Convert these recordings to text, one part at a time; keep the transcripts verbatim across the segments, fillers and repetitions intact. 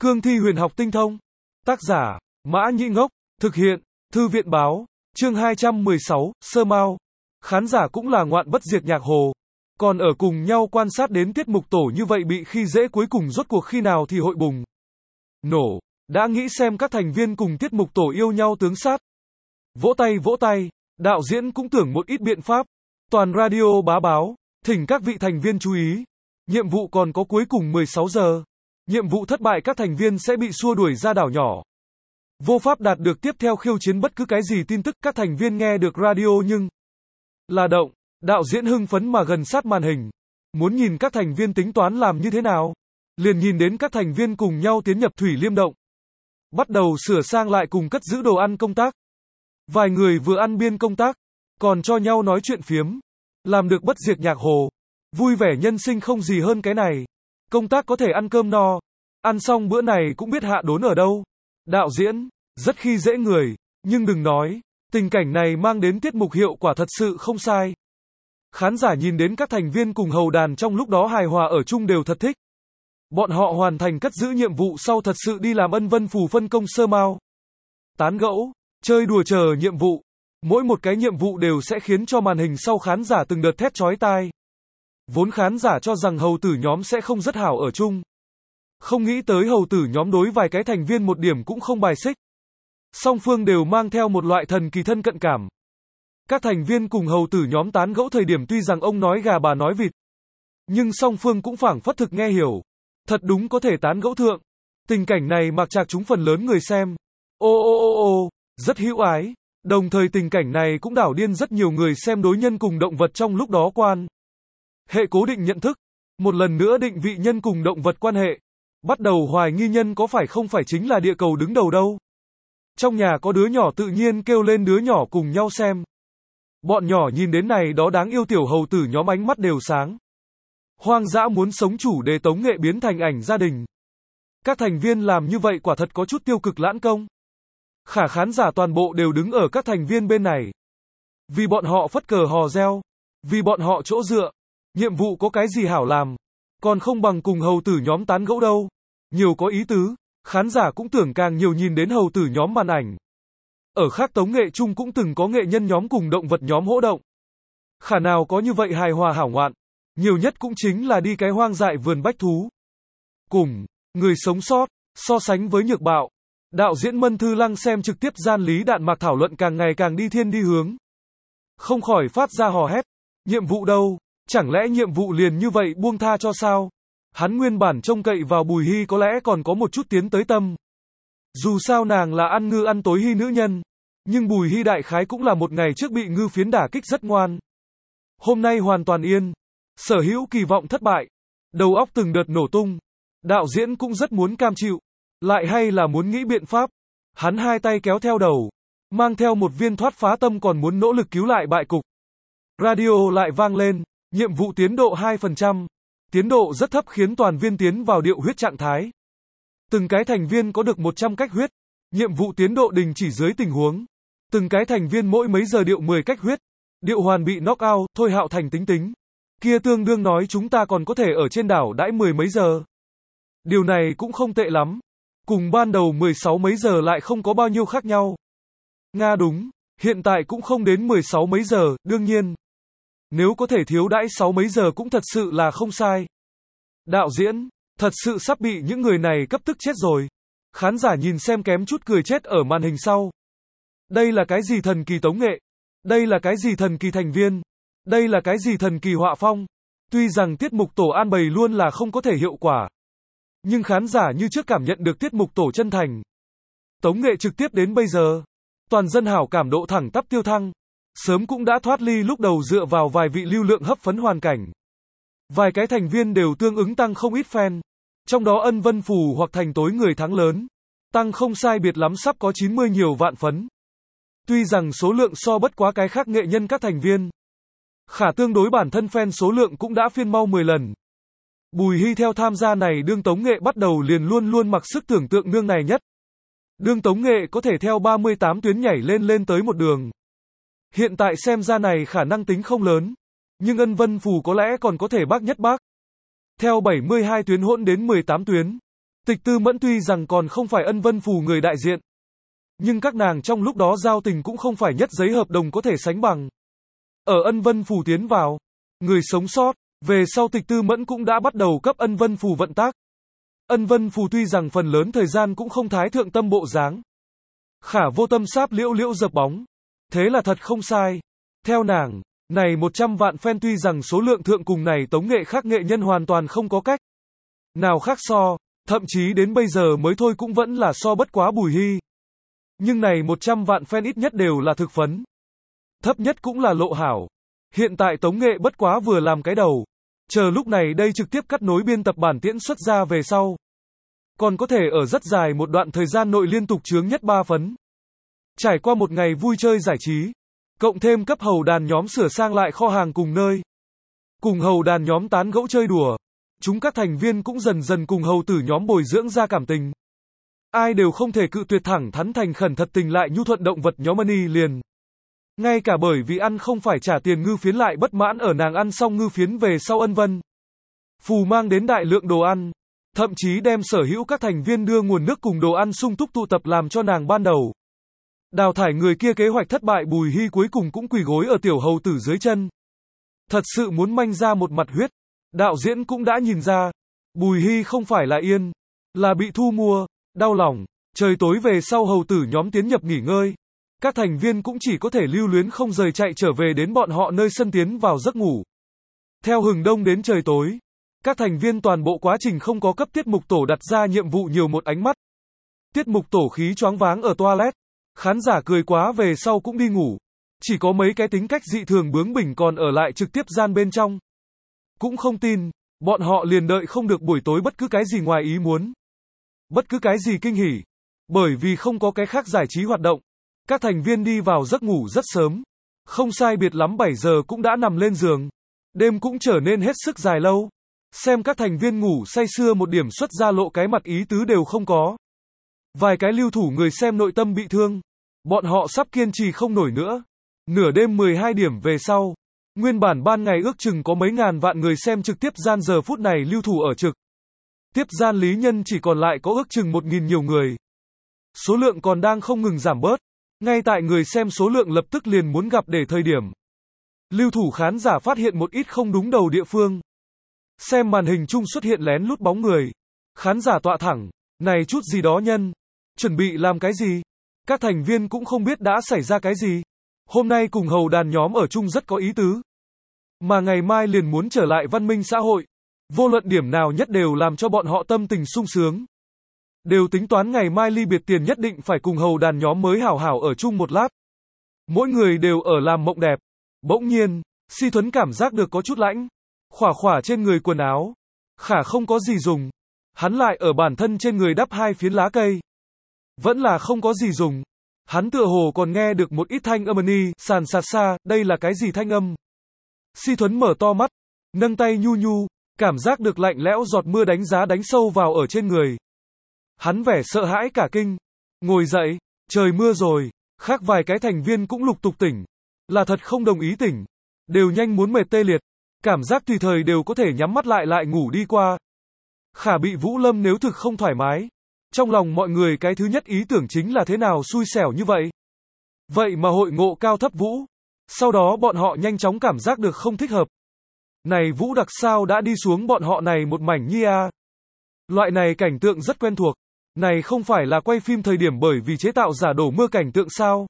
Cương thi huyền học tinh thông. Tác giả, Mã Nhĩ Ngốc. Thực hiện, Thư viện báo. Chương hai trăm mười sáu, Sơ Mao. Khán giả cũng là ngoạn bất diệt nhạc hồ. Còn ở cùng nhau quan sát đến tiết mục tổ như vậy bị khi dễ cuối cùng rốt cuộc khi nào thì hội bùng nổ. Đã nghĩ xem các thành viên cùng tiết mục tổ yêu nhau tướng sát. Vỗ tay vỗ tay, đạo diễn cũng tưởng một ít biện pháp. Toàn radio bá báo, thỉnh các vị thành viên chú ý. Nhiệm vụ còn có cuối cùng mười sáu giờ. Nhiệm vụ thất bại các thành viên sẽ bị xua đuổi ra đảo nhỏ. Vô pháp đạt được tiếp theo khiêu chiến bất cứ cái gì tin tức các thành viên nghe được radio nhưng là động. Đạo diễn hưng phấn mà gần sát màn hình. Muốn nhìn các thành viên tính toán làm như thế nào. Liền nhìn đến các thành viên cùng nhau tiến nhập Thủy Liêm Động. Bắt đầu sửa sang lại cùng cất giữ đồ ăn công tác. Vài người vừa ăn biên công tác, còn cho nhau nói chuyện phiếm. Làm được bất diệt nhạc hồ. Vui vẻ nhân sinh không gì hơn cái này. Công tác có thể ăn cơm no. Ăn xong bữa này cũng biết hạ đốn ở đâu. Đạo diễn, rất khi dễ người. Nhưng đừng nói, tình cảnh này mang đến tiết mục hiệu quả thật sự không sai. Khán giả nhìn đến các thành viên cùng hầu đàn trong lúc đó hài hòa ở chung đều thật thích. Bọn họ hoàn thành cất giữ nhiệm vụ sau thật sự đi làm ân vân phù phân công Sơ Mao. Tán gẫu, chơi đùa chờ nhiệm vụ. Mỗi một cái nhiệm vụ đều sẽ khiến cho màn hình sau khán giả từng đợt thét chói tai. Vốn khán giả cho rằng hầu tử nhóm sẽ không rất hảo ở chung. Không nghĩ tới hầu tử nhóm đối vài cái thành viên một điểm cũng không bài xích. Song phương đều mang theo một loại thần kỳ thân cận cảm. Các thành viên cùng hầu tử nhóm tán gẫu thời điểm tuy rằng ông nói gà bà nói vịt. Nhưng song phương cũng phảng phất thực nghe hiểu. Thật đúng có thể tán gẫu thượng. Tình cảnh này mặc trạc chúng phần lớn người xem. Ô ô ô ô, rất hữu ái. Đồng thời tình cảnh này cũng đảo điên rất nhiều người xem đối nhân cùng động vật trong lúc đó quan. Hệ cố định nhận thức. Một lần nữa định vị nhân cùng động vật quan hệ. Bắt đầu hoài nghi nhân có phải không phải chính là địa cầu đứng đầu đâu. Trong nhà có đứa nhỏ tự nhiên kêu lên đứa nhỏ cùng nhau xem. Bọn nhỏ nhìn đến này đó đáng yêu tiểu hầu tử nhóm ánh mắt đều sáng. Hoang dã muốn sống chủ đề tống nghệ biến thành ảnh gia đình. Các thành viên làm như vậy quả thật có chút tiêu cực lãng công. Khả khán giả toàn bộ đều đứng ở các thành viên bên này. Vì bọn họ phất cờ hò reo. Vì bọn họ chỗ dựa. Nhiệm vụ có cái gì hảo làm. Còn không bằng cùng hầu tử nhóm tán gẫu đâu. Nhiều có ý tứ. Khán giả cũng tưởng càng nhiều nhìn đến hầu tử nhóm màn ảnh. Ở khác tống nghệ chung cũng từng có nghệ nhân nhóm cùng động vật nhóm hỗ động. Khả nào có như vậy hài hòa hảo ngoạn. Nhiều nhất cũng chính là đi cái hoang dại vườn bách thú. Cùng, người sống sót, so sánh với nhược bạo. Đạo diễn Mân Thư Lăng xem trực tiếp gian lý đạn mạc thảo luận càng ngày càng đi thiên đi hướng. Không khỏi phát ra hò hét. Nhiệm vụ đâu? Chẳng lẽ nhiệm vụ liền như vậy buông tha cho sao? Hắn nguyên bản trông cậy vào Bùi Hy có lẽ còn có một chút tiến tới tâm. Dù sao nàng là ăn ngư ăn tối Hy nữ nhân. Nhưng Bùi Hy đại khái cũng là một ngày trước bị ngư phiến đả kích rất ngoan. Hôm nay hoàn toàn yên. Sở hữu kỳ vọng thất bại. Đầu óc từng đợt nổ tung. Đạo diễn cũng rất muốn cam chịu. Lại hay là muốn nghĩ biện pháp. Hắn hai tay kéo theo đầu. Mang theo một viên thoát phá tâm còn muốn nỗ lực cứu lại bại cục. Radio lại vang lên. Nhiệm vụ tiến độ hai phần trăm. Tiến độ rất thấp khiến toàn viên tiến vào điệu huyết trạng thái. Từng cái thành viên có được một trăm cách huyết. Nhiệm vụ tiến độ đình chỉ dưới tình huống. Từng cái thành viên mỗi mấy giờ điệu mười cách huyết. Điệu hoàn bị knock out, thôi Hạo Thành tính tính. Kia tương đương nói chúng ta còn có thể ở trên đảo đãi mười mấy giờ. Điều này cũng không tệ lắm. Cùng ban đầu mười sáu mấy giờ lại không có bao nhiêu khác nhau. Nga đúng, hiện tại cũng không đến mười sáu mấy giờ, đương nhiên. Nếu có thể thiếu đãi sáu mấy giờ cũng thật sự là không sai. Đạo diễn, thật sự sắp bị những người này cấp tức chết rồi. Khán giả nhìn xem kém chút cười chết ở màn hình sau. Đây là cái gì thần kỳ tống nghệ? Đây là cái gì thần kỳ thành viên? Đây là cái gì thần kỳ họa phong? Tuy rằng tiết mục tổ an bày luôn là không có thể hiệu quả. Nhưng khán giả như trước cảm nhận được tiết mục tổ chân thành. Tống nghệ trực tiếp đến bây giờ. Toàn dân hảo cảm độ thẳng tắp tiêu thăng. Sớm cũng đã thoát ly lúc đầu dựa vào vài vị lưu lượng hấp phấn hoàn cảnh. Vài cái thành viên đều tương ứng tăng không ít fan. Trong đó Ân Vân Phù hoặc thành tối người thắng lớn. Tăng không sai biệt lắm sắp có chín mươi nhiều vạn phấn. Tuy rằng số lượng so bất quá cái khác nghệ nhân các thành viên. Khả tương đối bản thân fan số lượng cũng đã phiên mau mười lần. Bùi Hy theo tham gia này đương tống nghệ bắt đầu liền luôn luôn mặc sức tưởng tượng nương này nhất. Đương tống nghệ có thể theo ba mươi tám tuyến nhảy lên lên tới một đường. Hiện tại xem ra này khả năng tính không lớn. Nhưng Ân Vân Phù có lẽ còn có thể bác nhất bác. Theo bảy mươi hai tuyến hỗn đến mười tám tuyến. Tịch Tư Mẫn tuy rằng còn không phải Ân Vân Phù người đại diện, nhưng các nàng trong lúc đó giao tình cũng không phải nhất giấy hợp đồng có thể sánh bằng. Ở Ân Vân Phù tiến vào, người sống sót, về sau Tịch Tư Mẫn cũng đã bắt đầu cấp Ân Vân Phù vận tác. Ân Vân Phù tuy rằng phần lớn thời gian cũng không thái thượng tâm bộ dáng. Khả vô tâm sáp liễu liễu dập bóng. Thế là thật không sai. Theo nàng, này một trăm vạn fan tuy rằng số lượng thượng cùng này tống nghệ khác nghệ nhân hoàn toàn không có cách nào khác so, thậm chí đến bây giờ mới thôi cũng vẫn là so bất quá Bùi Hy. Nhưng này một trăm vạn fan ít nhất đều là thực phấn. Thấp nhất cũng là Lộ Hảo. Hiện tại tống nghệ bất quá vừa làm cái đầu. Chờ lúc này đây trực tiếp cắt nối biên tập bản tiễn xuất ra về sau. Còn có thể ở rất dài một đoạn thời gian nội liên tục chướng nhất ba phấn. Trải qua một ngày vui chơi giải trí, cộng thêm cấp hầu đàn nhóm sửa sang lại kho hàng cùng nơi. Cùng hầu đàn nhóm tán gẫu chơi đùa. Chúng các thành viên cũng dần dần cùng hầu tử nhóm bồi dưỡng ra cảm tình. Ai đều không thể cự tuyệt thẳng thắn thành khẩn thật tình lại nhu thuận động vật nhóm Money liền. Ngay cả bởi vì ăn không phải trả tiền ngư phiến lại bất mãn ở nàng ăn xong ngư phiến về sau Ân Vân Phù mang đến đại lượng đồ ăn. Thậm chí đem sở hữu các thành viên đưa nguồn nước cùng đồ ăn sung túc tụ tập làm cho nàng ban đầu. Đào thải người kia kế hoạch thất bại Bùi Hy cuối cùng cũng quỳ gối ở tiểu hầu tử dưới chân. Thật sự muốn manh ra một mặt huyết. Đạo diễn cũng đã nhìn ra. Bùi Hy không phải là yên. Là bị thu mua. Đau lòng. Trời tối về sau hầu tử nhóm tiến nhập nghỉ ngơi. Các thành viên cũng chỉ có thể lưu luyến không rời chạy trở về đến bọn họ nơi sân tiến vào giấc ngủ. Theo hừng đông đến trời tối. Các thành viên toàn bộ quá trình không có cấp tiết mục tổ đặt ra nhiệm vụ nhiều một ánh mắt. Tiết mục tổ khí choáng váng ở toilet. Khán giả cười quá về sau cũng đi ngủ. Chỉ có mấy cái tính cách dị thường bướng bỉnh còn ở lại trực tiếp gian bên trong. Cũng không tin, bọn họ liền đợi không được buổi tối bất cứ cái gì ngoài ý muốn. Bất cứ cái gì kinh hỉ. Bởi vì không có cái khác giải trí hoạt động. Các thành viên đi vào giấc ngủ rất sớm. Không sai biệt lắm bảy giờ cũng đã nằm lên giường. Đêm cũng trở nên hết sức dài lâu. Xem các thành viên ngủ say sưa một điểm xuất ra lộ cái mặt ý tứ đều không có. Vài cái lưu thủ người xem nội tâm bị thương. Bọn họ sắp kiên trì không nổi nữa. Nửa đêm mười hai điểm về sau. Nguyên bản ban ngày ước chừng có mấy ngàn vạn người xem trực tiếp gian giờ phút này lưu thủ ở trực. Tiếp gian lý nhân chỉ còn lại có ước chừng một nghìn nhiều người. Số lượng còn đang không ngừng giảm bớt. Ngay tại người xem số lượng lập tức liền muốn gặp để thời điểm. Lưu thủ khán giả phát hiện một ít không đúng đầu địa phương. Xem màn hình chung xuất hiện lén lút bóng người. Khán giả tọa thẳng. Này chút gì đó nhân. Chuẩn bị làm cái gì? Các thành viên cũng không biết đã xảy ra cái gì. Hôm nay cùng hầu đàn nhóm ở chung rất có ý tứ. Mà ngày mai liền muốn trở lại văn minh xã hội. Vô luận điểm nào nhất đều làm cho bọn họ tâm tình sung sướng. Đều tính toán ngày mai ly biệt tiền nhất định phải cùng hầu đàn nhóm mới hảo hảo ở chung một lát. Mỗi người đều ở làm mộng đẹp. Bỗng nhiên, Si Thuấn cảm giác được có chút lãnh. Khỏa khỏa trên người quần áo. Khả không có gì dùng. Hắn lại ở bản thân trên người đắp hai phiến lá cây. Vẫn là không có gì dùng. Hắn tựa hồ còn nghe được một ít thanh âm ni, sàn sạt xa, đây là cái gì thanh âm? Si Thuấn mở to mắt, nâng tay nhu nhu, cảm giác được lạnh lẽo giọt mưa đánh giá đánh sâu vào ở trên người. Hắn vẻ sợ hãi cả kinh. Ngồi dậy, trời mưa rồi, khác vài cái thành viên cũng lục tục tỉnh. Là thật không đồng ý tỉnh. Đều nhanh muốn mệt tê liệt. Cảm giác tùy thời đều có thể nhắm mắt lại lại ngủ đi qua. Khả bị Vũ Lâm nếu thực không thoải mái. Trong lòng mọi người cái thứ nhất ý tưởng chính là thế nào xui xẻo như vậy. Vậy mà hội ngộ cao thấp Vũ. Sau đó bọn họ nhanh chóng cảm giác được không thích hợp. Này Vũ đặc sao đã đi xuống bọn họ này một mảnh nhi a. Loại này cảnh tượng rất quen thuộc. Này không phải là quay phim thời điểm bởi vì chế tạo giả đổ mưa cảnh tượng sao.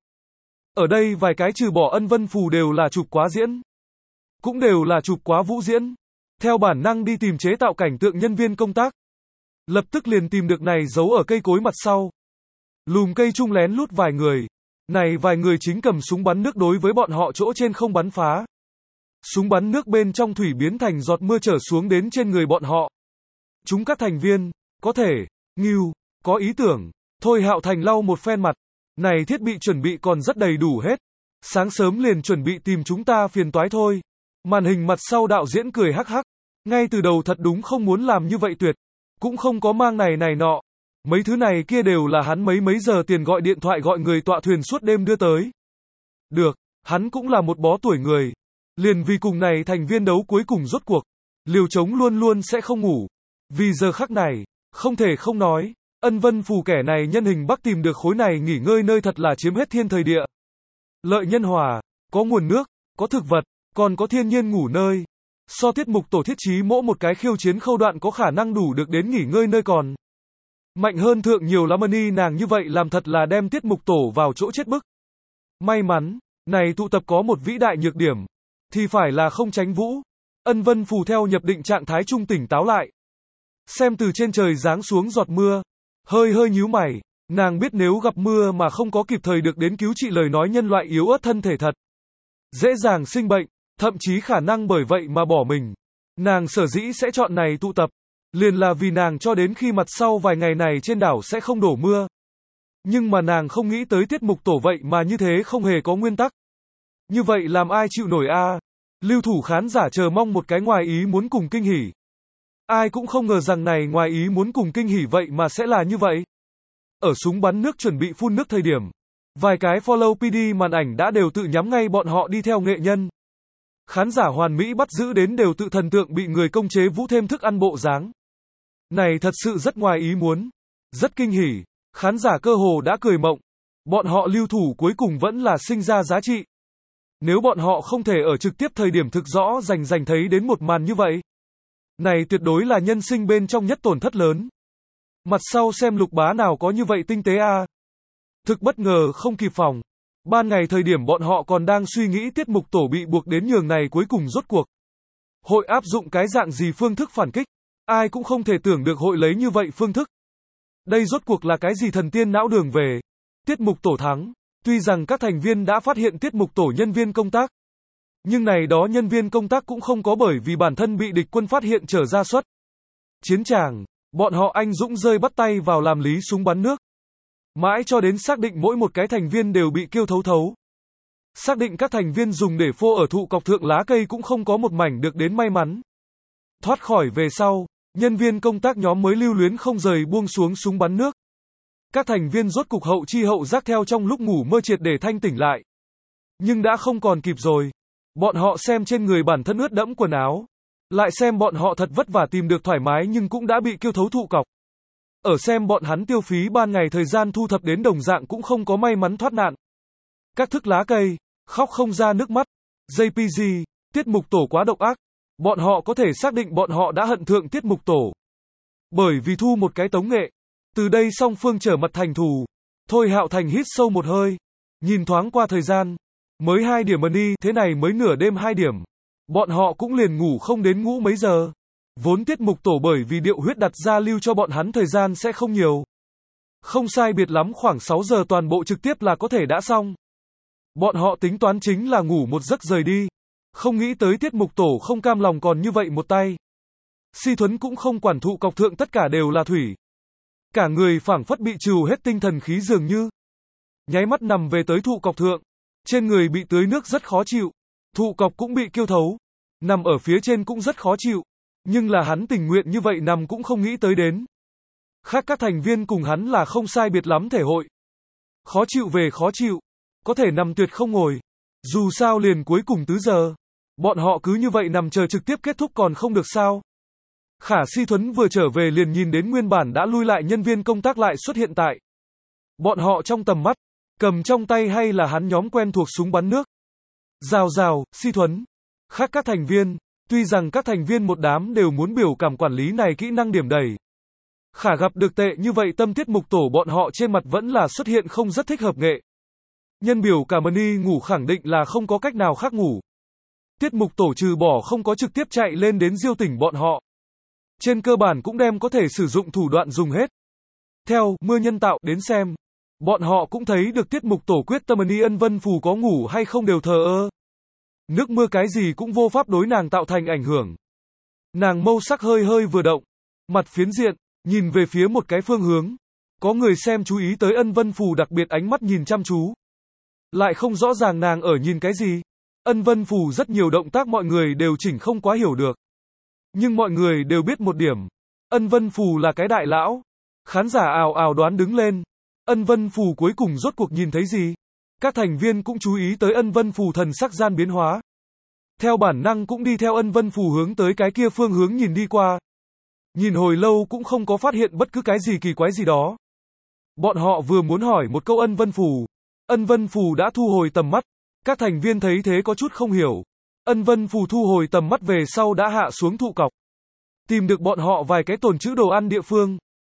Ở đây vài cái trừ bỏ Ân Vân Phù đều là chụp quá diễn. Cũng đều là chụp quá Vũ diễn. Theo bản năng đi tìm chế tạo cảnh tượng nhân viên công tác. Lập tức liền tìm được này giấu ở cây cối mặt sau. Lùm cây chung lén lút vài người. Này vài người chính cầm súng bắn nước đối với bọn họ chỗ trên không bắn phá. Súng bắn nước bên trong thủy biến thành giọt mưa trở xuống đến trên người bọn họ. Chúng các thành viên, có thể, ngưu, có ý tưởng. Thôi Hạo Thành lau một phen mặt. Này thiết bị chuẩn bị còn rất đầy đủ hết. Sáng sớm liền chuẩn bị tìm chúng ta phiền toái thôi. Màn hình mặt sau đạo diễn cười hắc hắc. Ngay từ đầu thật đúng không muốn làm như vậy tuyệt. Cũng không có mang này này nọ. Mấy thứ này kia đều là hắn mấy mấy giờ tiền gọi điện thoại gọi người tọa thuyền suốt đêm đưa tới. Được, hắn cũng là một bó tuổi người. Liền vì cùng này thành viên đấu cuối cùng rốt cuộc. Liều trống luôn luôn sẽ không ngủ. Vì giờ khắc này, Không thể không nói, Ân Vân Phù kẻ này nhân hình Bắc tìm được khối này nghỉ ngơi nơi thật là chiếm hết thiên thời địa. Lợi nhân hòa, có nguồn nước, có thực vật, còn có thiên nhiên ngủ nơi. So tiết mục tổ thiết trí mỗi một cái khiêu chiến khâu đoạn có khả năng đủ được đến nghỉ ngơi nơi còn. Mạnh hơn thượng nhiều lắm ân y nàng như vậy làm thật là đem tiết mục tổ vào chỗ chết bức. May mắn, này tụ tập có một vĩ đại nhược điểm. Thì phải là không tránh vũ. Ân Vân Phù theo nhập định trạng thái trung tỉnh táo lại. Xem từ trên trời giáng xuống giọt mưa. Hơi hơi nhíu mày. Nàng biết nếu gặp mưa mà không có kịp thời được đến cứu trị lời nói nhân loại yếu ớt thân thể thật. Dễ dàng sinh bệnh, thậm chí khả năng bởi vậy mà bỏ mình. Nàng sở dĩ sẽ chọn này tụ tập. Liền là vì nàng cho đến khi mặt sau vài ngày này trên đảo sẽ không đổ mưa. Nhưng mà nàng không nghĩ tới tiết mục tổ vậy mà như thế không hề có nguyên tắc. Như vậy làm ai chịu nổi a? À? Lưu thủ khán giả chờ mong một cái ngoài ý muốn cùng kinh hỉ. Ai cũng không ngờ rằng này ngoài ý muốn cùng kinh hỉ vậy mà sẽ là như vậy. Ở súng bắn nước chuẩn bị phun nước thời điểm. Vài cái follow pê đê màn ảnh đã đều tự nhắm ngay bọn họ đi theo nghệ nhân. Khán giả hoàn mỹ bắt giữ đến đều tự thần tượng bị người công chế vũ thêm thức ăn bộ dáng. Này thật sự rất ngoài ý muốn. Rất kinh hỉ. Khán giả cơ hồ đã cười mộng. Bọn họ lưu thủ cuối cùng vẫn là sinh ra giá trị. Nếu bọn họ không thể ở trực tiếp thời điểm thực rõ rành rành thấy đến một màn như vậy. Này tuyệt đối là nhân sinh bên trong nhất tổn thất lớn. Mặt sau xem Lục Bá nào có như vậy tinh tế a. À? Thực bất ngờ không kịp phòng. Ban ngày thời điểm bọn họ còn đang suy nghĩ tiết mục tổ bị buộc đến nhường này cuối cùng rốt cuộc. Hội áp dụng cái dạng gì phương thức phản kích. Ai cũng không thể tưởng được hội lấy như vậy phương thức. Đây rốt cuộc là cái gì thần tiên não đường về. Tiết mục tổ thắng. Tuy rằng các thành viên đã phát hiện tiết mục tổ nhân viên công tác. Nhưng này đó nhân viên công tác cũng không có bởi vì bản thân bị địch quân phát hiện trở ra suất. Chiến tràng, bọn họ anh dũng rơi bắt tay vào làm lý súng bắn nước. Mãi cho đến xác định mỗi một cái thành viên đều bị kêu thấu thấu. Xác định các thành viên dùng để phô ở thụ cọc thượng lá cây cũng không có một mảnh được đến may mắn. Thoát khỏi về sau, nhân viên công tác nhóm mới lưu luyến không rời buông xuống súng bắn nước. Các thành viên rốt cục hậu chi hậu giác theo trong lúc ngủ mơ triệt để thanh tỉnh lại. Nhưng đã không còn kịp rồi. Bọn họ xem trên người bản thân ướt đẫm quần áo. Lại xem bọn họ thật vất vả tìm được thoải mái nhưng cũng đã bị kêu thấu thụ cọc. Ở xem bọn hắn tiêu phí ban ngày thời gian thu thập đến đồng dạng cũng không có may mắn thoát nạn. Các thức lá cây, khóc không ra nước mắt. gi pê giê, tiết mục tổ quá độc ác. Bọn họ có thể xác định bọn họ đã hận thượng tiết mục tổ. Bởi vì thu một cái tống nghệ. Từ đây song phương trở mặt thành thù. Thôi Hạo Thành hít sâu một hơi. Nhìn thoáng qua thời gian. Mới hai điểm money, thế này mới nửa đêm hai điểm. Bọn họ cũng liền ngủ không đến ngủ mấy giờ. Vốn tiết mục tổ bởi vì điệu huyết đặt ra lưu cho bọn hắn thời gian sẽ không nhiều. Không sai biệt lắm khoảng sáu giờ toàn bộ trực tiếp là có thể đã xong. Bọn họ tính toán chính là ngủ một giấc rời đi. Không nghĩ tới tiết mục tổ không cam lòng còn như vậy một tay. Si Thuấn cũng không quản thụ cọc thượng tất cả đều là thủy. Cả người phảng phất bị trừ hết tinh thần khí dường như. Nháy mắt nằm về tới thụ cọc thượng. Trên người bị tưới nước rất khó chịu. Thụ cọc cũng bị kêu thấu. Nằm ở phía trên cũng rất khó chịu. Nhưng là hắn tình nguyện như vậy nằm cũng không nghĩ tới đến. Khác các thành viên cùng hắn là không sai biệt lắm thể hội. Khó chịu về khó chịu. Có thể nằm tuyệt không ngồi. Dù sao liền cuối cùng tứ giờ. Bọn họ cứ như vậy nằm chờ trực tiếp kết thúc còn không được sao. Khả Si Thuấn vừa trở về liền nhìn đến nguyên bản đã lui lại nhân viên công tác lại xuất hiện tại. Bọn họ trong tầm mắt. Cầm trong tay hay là hắn nhóm quen thuộc súng bắn nước. Rào rào, Si Thuấn. Khác các thành viên. Tuy rằng các thành viên một đám đều muốn biểu cảm quản lý này kỹ năng điểm đầy. Khả gặp được tệ như vậy tâm tiết mục tổ bọn họ trên mặt vẫn là xuất hiện không rất thích hợp nghệ. Nhân biểu cả money ngủ khẳng định là không có cách nào khác ngủ. Tiết mục tổ trừ bỏ không có trực tiếp chạy lên đến diêu tỉnh bọn họ. Trên cơ bản cũng đem có thể sử dụng thủ đoạn dùng hết. Theo mưa nhân tạo đến xem. Bọn họ cũng thấy được tiết mục tổ quyết tâm money Ân Vân Phù có ngủ hay không đều thờ ơ. Nước mưa cái gì cũng vô pháp đối nàng tạo thành ảnh hưởng. Nàng mâu sắc hơi hơi vừa động. Mặt phiến diện, nhìn về phía một cái phương hướng. Có người xem chú ý tới Ân Vân Phù đặc biệt ánh mắt nhìn chăm chú. Lại không rõ ràng nàng ở nhìn cái gì. Ân Vân Phù rất nhiều động tác mọi người đều chỉnh không quá hiểu được. Nhưng mọi người đều biết một điểm. Ân Vân Phù là cái đại lão. Khán giả ào ào đoán đứng lên. Ân Vân Phù cuối cùng rốt cuộc nhìn thấy gì? Các thành viên cũng chú ý tới Ân Vân Phù thần sắc gian biến hóa. Theo bản năng cũng đi theo Ân Vân Phù hướng tới cái kia phương hướng nhìn đi qua. Nhìn hồi lâu cũng không có phát hiện bất cứ cái gì kỳ quái gì đó. Bọn họ vừa muốn hỏi một câu Ân Vân Phù. Ân Vân Phù đã thu hồi tầm mắt. Các thành viên thấy thế có chút không hiểu. Ân Vân Phù thu hồi tầm mắt về sau đã hạ xuống thụ cọc. Tìm được bọn họ vài cái tồn trữ đồ ăn địa phương.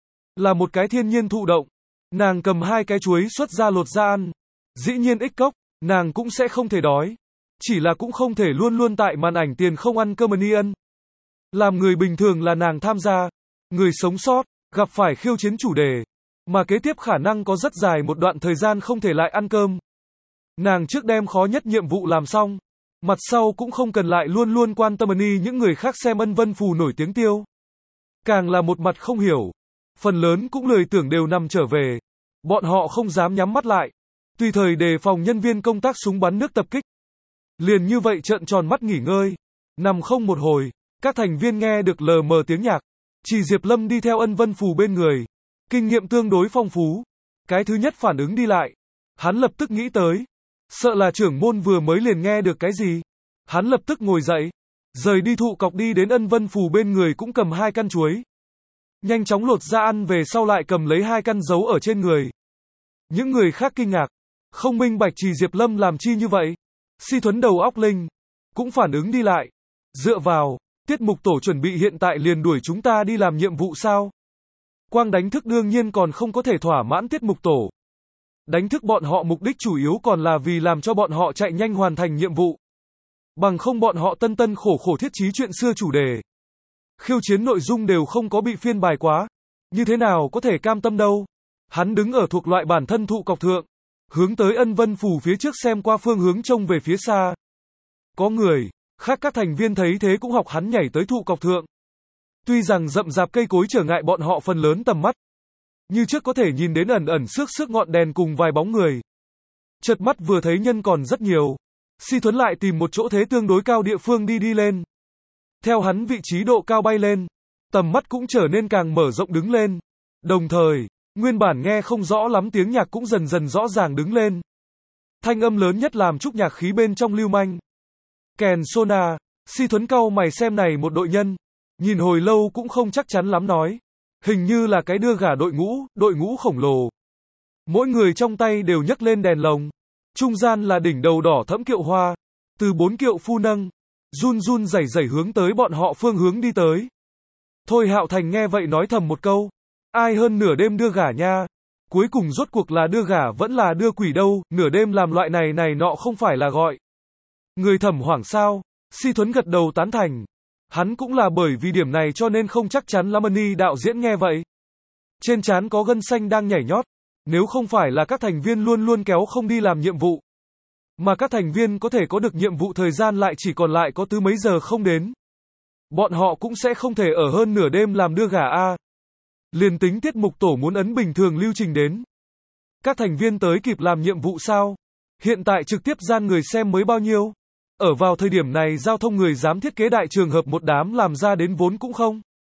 Là một cái thiên nhiên thụ động. Nàng cầm hai cái chuối xuất ra lột ra ăn. Dĩ nhiên ích cốc, nàng cũng sẽ không thể đói. Chỉ là cũng không thể luôn luôn tại màn ảnh tiền không ăn cơm ân. Làm người bình thường là nàng tham gia. Người sống sót, gặp phải khiêu chiến chủ đề. Mà kế tiếp khả năng có rất dài một đoạn thời gian không thể lại ăn cơm. Nàng trước đem khó nhất nhiệm vụ làm xong. Mặt sau cũng không cần lại luôn luôn quan tâm ân những người khác xem Ân Vân Phù nổi tiếng tiêu. Càng là một mặt không hiểu. Phần lớn cũng lười tưởng đều nằm trở về. Bọn họ không dám nhắm mắt lại. Tùy thời đề phòng nhân viên công tác súng bắn nước tập kích. Liền như vậy trợn tròn mắt nghỉ ngơi. Nằm không một hồi, các thành viên nghe được lờ mờ tiếng nhạc. Chỉ Diệp Lâm đi theo Ân Vân Phù bên người. Kinh nghiệm tương đối phong phú. Cái thứ nhất phản ứng đi lại. Hắn lập tức nghĩ tới. Sợ là trưởng môn vừa mới liền nghe được cái gì. Hắn lập tức ngồi dậy. Rời đi thụ cọc đi đến Ân Vân Phù bên người cũng cầm hai căn chuối. Nhanh chóng lột ra ăn về sau lại cầm lấy hai căn giấu ở trên người. Những người khác kinh ngạc. Không minh bạch Trì Diệp Lâm làm chi như vậy. Si Thuấn đầu óc linh. Cũng phản ứng đi lại. Dựa vào, tiết mục tổ chuẩn bị hiện tại liền đuổi chúng ta đi làm nhiệm vụ sao? Quang đánh thức đương nhiên còn không có thể thỏa mãn tiết mục tổ. Đánh thức bọn họ mục đích chủ yếu còn là vì làm cho bọn họ chạy nhanh hoàn thành nhiệm vụ. Bằng không bọn họ tân tân khổ khổ thiết trí chuyện xưa chủ đề. Khiêu chiến nội dung đều không có bị phiên bài quá. Như thế nào có thể cam tâm đâu. Hắn đứng ở thuộc loại bản thân thụ cọc thượng. Hướng tới Ân Vân Phù phía trước xem qua phương hướng trông về phía xa. Có người, khác các thành viên thấy thế cũng học hắn nhảy tới thụ cọc thượng. Tuy rằng rậm rạp cây cối trở ngại bọn họ phần lớn tầm mắt. Như trước có thể nhìn đến ẩn ẩn xước xước ngọn đèn cùng vài bóng người. Chợt mắt vừa thấy nhân còn rất nhiều. Si Thuấn lại tìm một chỗ thế tương đối cao địa phương đi đi lên. Theo hắn vị trí độ cao bay lên. Tầm mắt cũng trở nên càng mở rộng đứng lên. Đồng thời, nguyên bản nghe không rõ lắm tiếng nhạc cũng dần dần rõ ràng đứng lên. Thanh âm lớn nhất làm chúc nhạc khí bên trong lưu manh. Kèn Sona, Si Thuấn cau mày xem này một đội nhân. Nhìn hồi lâu cũng không chắc chắn lắm nói. Hình như là cái đưa gả đội ngũ, đội ngũ khổng lồ. Mỗi người trong tay đều nhấc lên đèn lồng. Trung gian là đỉnh đầu đỏ thẫm kiệu hoa. Từ bốn kiệu phu nâng. Run run rẩy rẩy hướng tới bọn họ phương hướng đi tới. Thôi Hạo Thành nghe vậy nói thầm một câu. Ai hơn nửa đêm đưa gả nha. Cuối cùng rốt cuộc là đưa gả vẫn là đưa quỷ đâu. Nửa đêm làm loại này này nọ không phải là gọi người thẩm hoảng sao. Si Thuấn gật đầu tán thành. Hắn cũng là bởi vì điểm này cho nên không chắc chắn lắm. Ân đạo diễn nghe vậy. Trên trán có gân xanh đang nhảy nhót. Nếu không phải là các thành viên luôn luôn kéo không đi làm nhiệm vụ. Mà các thành viên có thể có được nhiệm vụ thời gian lại chỉ còn lại có tứ mấy giờ không đến. Bọn họ cũng sẽ không thể ở hơn nửa đêm làm đưa gả a. Liền tính tiết mục tổ muốn ấn bình thường lưu trình đến. Các thành viên tới kịp làm nhiệm vụ sao? Hiện tại trực tiếp gian người xem mới bao nhiêu? Ở vào thời điểm này giao thông người dám thiết kế đại trường hợp một đám làm ra đến vốn cũng không.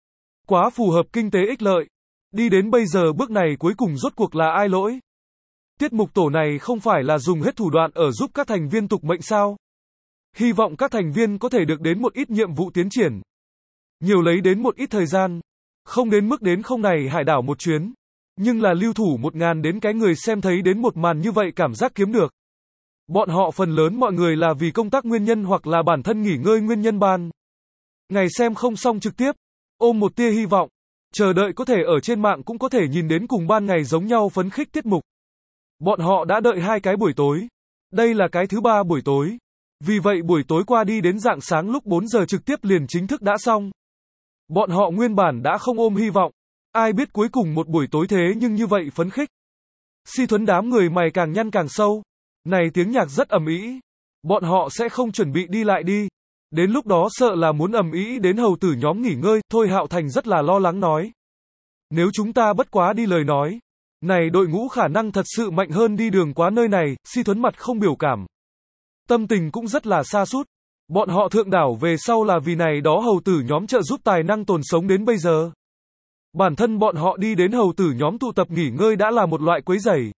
Quá phù hợp kinh tế ích lợi. Đi đến bây giờ bước này cuối cùng rốt cuộc là ai lỗi? Tiết mục tổ này không phải là dùng hết thủ đoạn ở giúp các thành viên tục mệnh sao? Hy vọng các thành viên có thể được đến một ít nhiệm vụ tiến triển. Nhiều lấy đến một ít thời gian. Không đến mức đến không này hải đảo một chuyến. Nhưng là lưu thủ một ngàn đến cái người xem thấy đến một màn như vậy cảm giác kiếm được. Bọn họ phần lớn mọi người là vì công tác nguyên nhân hoặc là bản thân nghỉ ngơi nguyên nhân ban. Ngày xem không xong trực tiếp. Ôm một tia hy vọng. Chờ đợi có thể ở trên mạng cũng có thể nhìn đến cùng ban ngày giống nhau phấn khích tiết mục. Bọn họ đã đợi hai cái buổi tối. Đây là cái thứ ba buổi tối. Vì vậy buổi tối qua đi đến rạng sáng lúc bốn giờ trực tiếp liền chính thức đã xong. Bọn họ nguyên bản đã không ôm hy vọng. Ai biết cuối cùng một buổi tối thế nhưng như vậy phấn khích. Si Thuấn đám người mày càng nhăn càng sâu. Này tiếng nhạc rất ầm ĩ. Bọn họ sẽ không chuẩn bị đi lại đi. Đến lúc đó sợ là muốn ầm ĩ đến hầu tử nhóm nghỉ ngơi. Thôi Hạo Thành rất là lo lắng nói. Nếu chúng ta bất quá đi lời nói. Này đội ngũ khả năng thật sự mạnh hơn đi đường quá nơi này. Si Thuấn mặt không biểu cảm. Tâm tình cũng rất là xa sút. Bọn họ thượng đảo về sau là vì này đó hầu tử nhóm trợ giúp tài năng tồn sống đến bây giờ. Bản thân bọn họ đi đến hầu tử nhóm tụ tập nghỉ ngơi đã là một loại quấy rầy.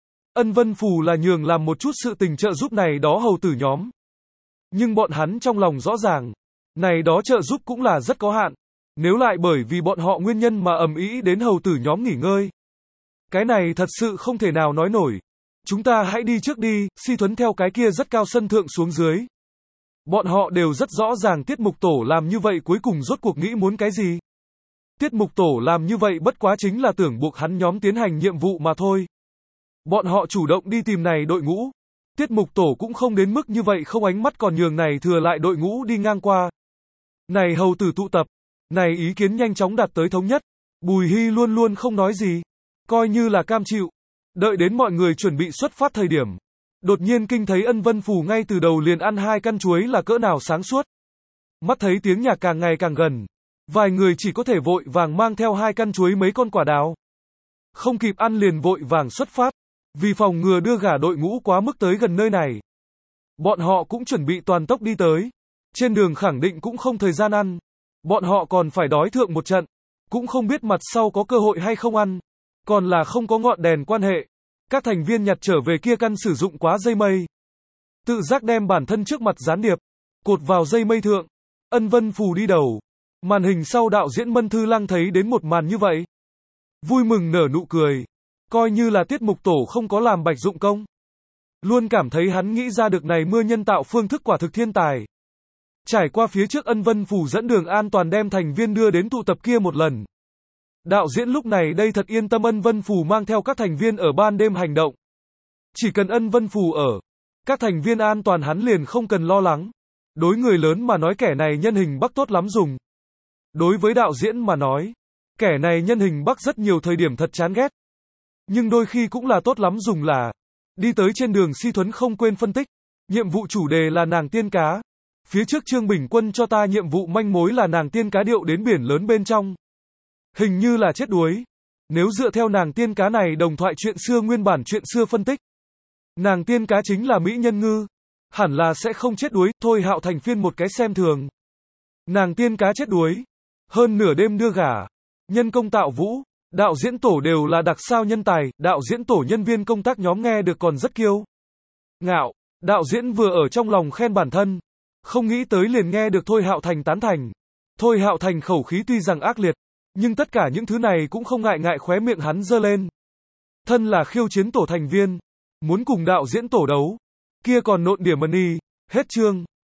Ân Vân Phù là nhường làm một chút sự tình trợ giúp này đó hầu tử nhóm. Nhưng bọn hắn trong lòng rõ ràng, này đó trợ giúp cũng là rất có hạn. Nếu lại bởi vì bọn họ nguyên nhân mà ầm ĩ đến hầu tử nhóm nghỉ ngơi. Cái này thật sự không thể nào nói nổi. Chúng ta hãy đi trước đi, Si Thuấn theo cái kia rất cao sân thượng xuống dưới. Bọn họ đều rất rõ ràng Tiết Mục Tổ làm như vậy cuối cùng rốt cuộc nghĩ muốn cái gì. Tiết Mục Tổ làm như vậy bất quá chính là tưởng buộc hắn nhóm tiến hành nhiệm vụ mà thôi. Bọn họ chủ động đi tìm này đội ngũ. Tiết Mục Tổ cũng không đến mức như vậy không ánh mắt còn nhường này thừa lại đội ngũ đi ngang qua. Này hầu tử tụ tập. Này ý kiến nhanh chóng đạt tới thống nhất. Bùi Hy luôn luôn không nói gì. Coi như là cam chịu. Đợi đến mọi người chuẩn bị xuất phát thời điểm. Đột nhiên kinh thấy Ân Vân Phù ngay từ đầu liền ăn hai căn chuối là cỡ nào sáng suốt. Mắt thấy tiếng nhạc càng ngày càng gần. Vài người chỉ có thể vội vàng mang theo hai căn chuối mấy con quả đào. Không kịp ăn liền vội vàng xuất phát. Vì phòng ngừa đưa gả đội ngũ quá mức tới gần nơi này. Bọn họ cũng chuẩn bị toàn tốc đi tới. Trên đường khẳng định cũng không thời gian ăn. Bọn họ còn phải đói thượng một trận. Cũng không biết mặt sau có cơ hội hay không ăn. Còn là không có ngọn đèn quan hệ. Các thành viên nhặt trở về kia căn sử dụng quá dây mây. Tự giác đem bản thân trước mặt gián điệp. Cột vào dây mây thượng. Ân Vân Phù đi đầu. Màn hình sau đạo diễn Mân Thư Lăng thấy đến một màn như vậy. Vui mừng nở nụ cười. Coi như là Tiết Mục Tổ không có làm bạch dụng công. Luôn cảm thấy hắn nghĩ ra được này mưa nhân tạo phương thức quả thực thiên tài. Trải qua phía trước Ân Vân Phù dẫn đường an toàn đem thành viên đưa đến tụ tập kia một lần. Đạo diễn lúc này đây thật yên tâm Ân Vân Phù mang theo các thành viên ở ban đêm hành động. Chỉ cần Ân Vân Phù ở, các thành viên an toàn hắn liền không cần lo lắng. Đối người lớn mà nói kẻ này nhân hình Bắc tốt lắm dùng. Đối với đạo diễn mà nói, kẻ này nhân hình Bắc rất nhiều thời điểm thật chán ghét. Nhưng đôi khi cũng là tốt lắm dùng là. Đi tới trên đường Si Thuấn không quên phân tích. Nhiệm vụ chủ đề là nàng tiên cá. Phía trước Trương Bình Quân cho ta nhiệm vụ manh mối là nàng tiên cá điệu đến biển lớn bên trong. Hình như là chết đuối. Nếu dựa theo nàng tiên cá này đồng thoại chuyện xưa nguyên bản chuyện xưa phân tích. Nàng tiên cá chính là Mỹ Nhân Ngư. Hẳn là sẽ không chết đuối, thôi Hạo Thành phiên một cái xem thường. Nàng tiên cá chết đuối. Hơn nửa đêm đưa gả. Nhân công tạo vũ. Đạo diễn tổ đều là đặc sao nhân tài, đạo diễn tổ nhân viên công tác nhóm nghe được còn rất kiêu ngạo. Đạo diễn vừa ở trong lòng khen bản thân. Không nghĩ tới liền nghe được Thôi Hạo Thành tán thành. Thôi Hạo Thành khẩu khí tuy rằng ác liệt. Nhưng tất cả những thứ này cũng không ngại ngại khóe miệng hắn giơ lên. Thân là khiêu chiến tổ thành viên. Muốn cùng đạo diễn tổ đấu. Kia còn nộn điểm money. Hết chương.